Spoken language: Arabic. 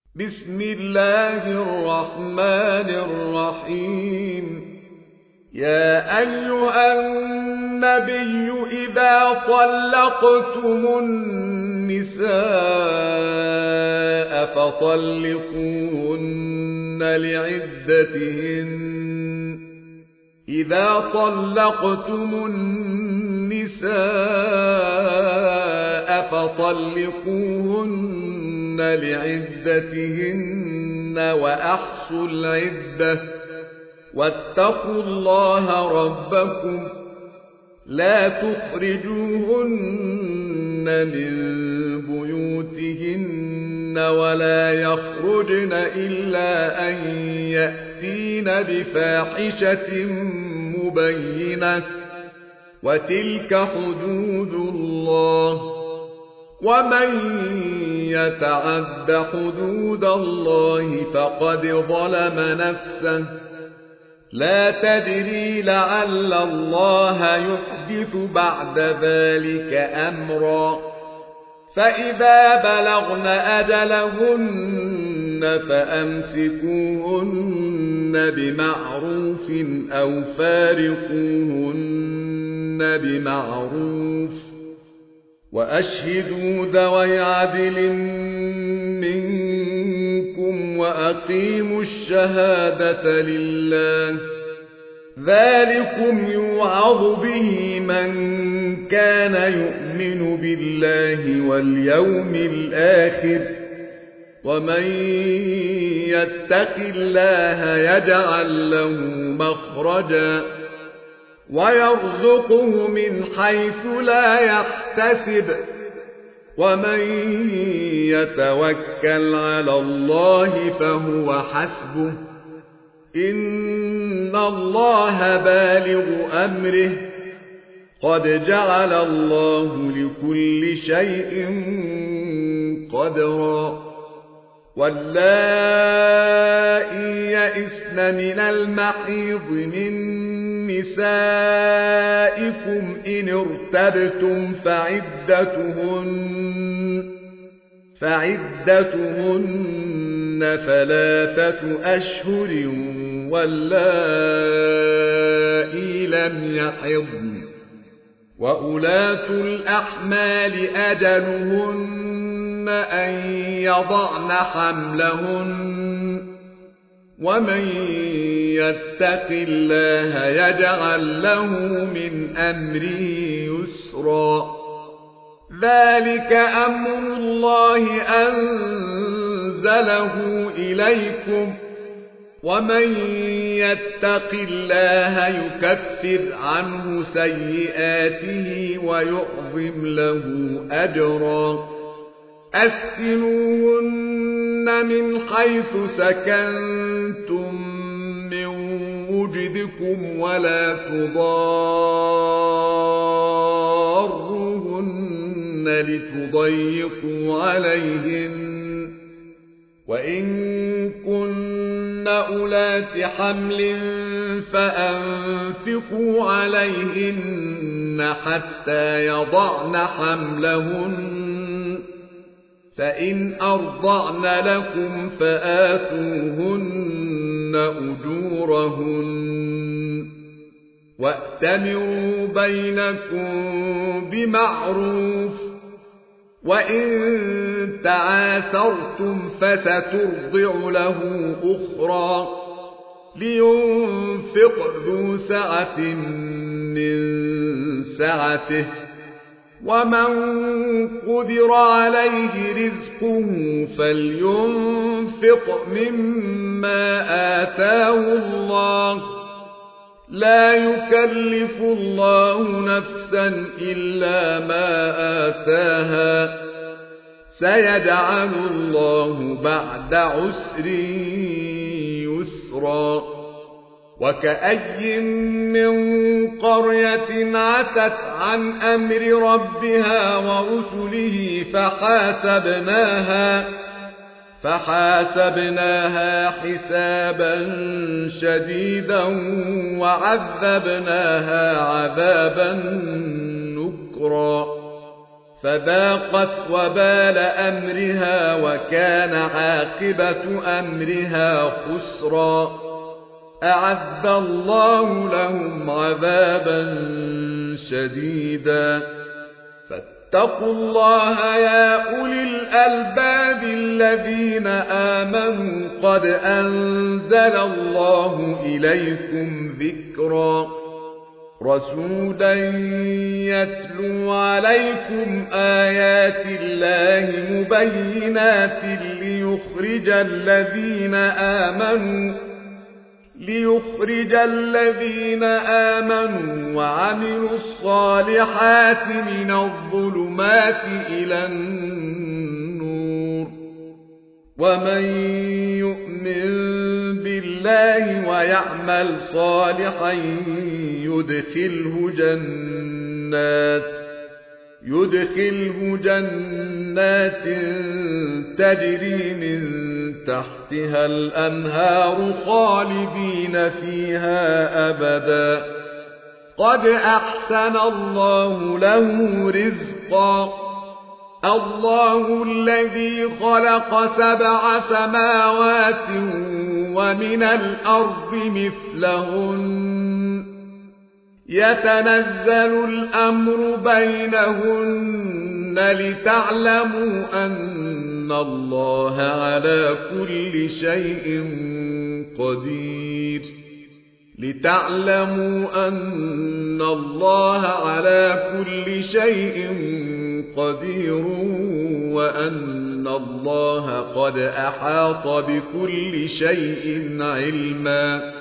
بسم الله الرحمن الرحيم. يا أيها النبي إذا طلقتم النساء فطلقوهن لعدتهن وأحصوا العدة واتقوا الله ربكم لا تخرجوهن من بيوتهن ولا يخرجن إلا أن يأتين بفاحشة مبينة وتلك حدود الله ومن يتعد حدود الله فقد ظلم نفسه لا تدري لعل الله يحدث بعد ذلك أمرا. فإذا بلغن أجلهن فأمسكوهن بمعروف أو فارقوهن بمعروف وأشهدوا ذوي عدل منكم وأقيموا الشهادة لله ذلكم يوعظ به من كان يؤمن بالله واليوم الآخر ومن يتق الله يجعل له مخرجا ويرزقه من حيث لا يحتسب ومن يتوكل على الله فهو حسبه إن الله بالغ أمره قد جعل الله لكل شيء قدرا. واللائي يئسن من المحيض من نسائكم إن ارتبتم فعدتهن 3 أشهر واللائي لم يحضن وأولاة الأحمال أجلهن أن يضعن حملهن ومن يتق الله يجعل له من أمره يسرا. ذلك أمر الله أنزله إليكم ومن يتق الله يكفر عنه سيئاته ويعظم له أجرا. أسكنوهن من حيث سكنتم من وجدكم ولا تضاروهن لتضيقوا عليهن وإن كن أولات حمل فأنفقوا عليهن حتى يضعن حملهن فإن أرضعن لكم فآتوهن أجورهن وأتمروا بينكم بمعروف وإن تعاثرتم فسترضع له أخرى لينفق ذو سعة من سعته ومن قدر عليه رزقه فلينفق مما آتاه الله لا يكلف الله نفسا إلا ما آتاها سيجعل الله بعد عسر يسرا. وكأي من قرية عتت عن أمر ربها ورسله فحاسبناها حسابا شديدا وعذبناها عذابا نكرا فذاقت وبال أمرها وكان عاقبة أمرها خسرا. أعد الله لهم عذابا شديدا. فاتقوا الله يا أولي الألباب الذين آمنوا قد أنزل الله إليكم ذكرا رسولا يتلو عليكم آيات الله مبينات ليخرج الذين آمنوا وعملوا الصالحات من الظلمات إلى النور. ومن يؤمن بالله ويعمل صالحا يدخله جنات تجري من تحتها الأنهار خالدين فيها أبدا. قد أحسن الله له رزقا. الله الذي خلق 7 سماوات ومن الأرض مثلهن يتنزل الأمر بينهن لتعلموا أن الله على كل شيء قدير وأن الله قد أحاط بكل شيء علما.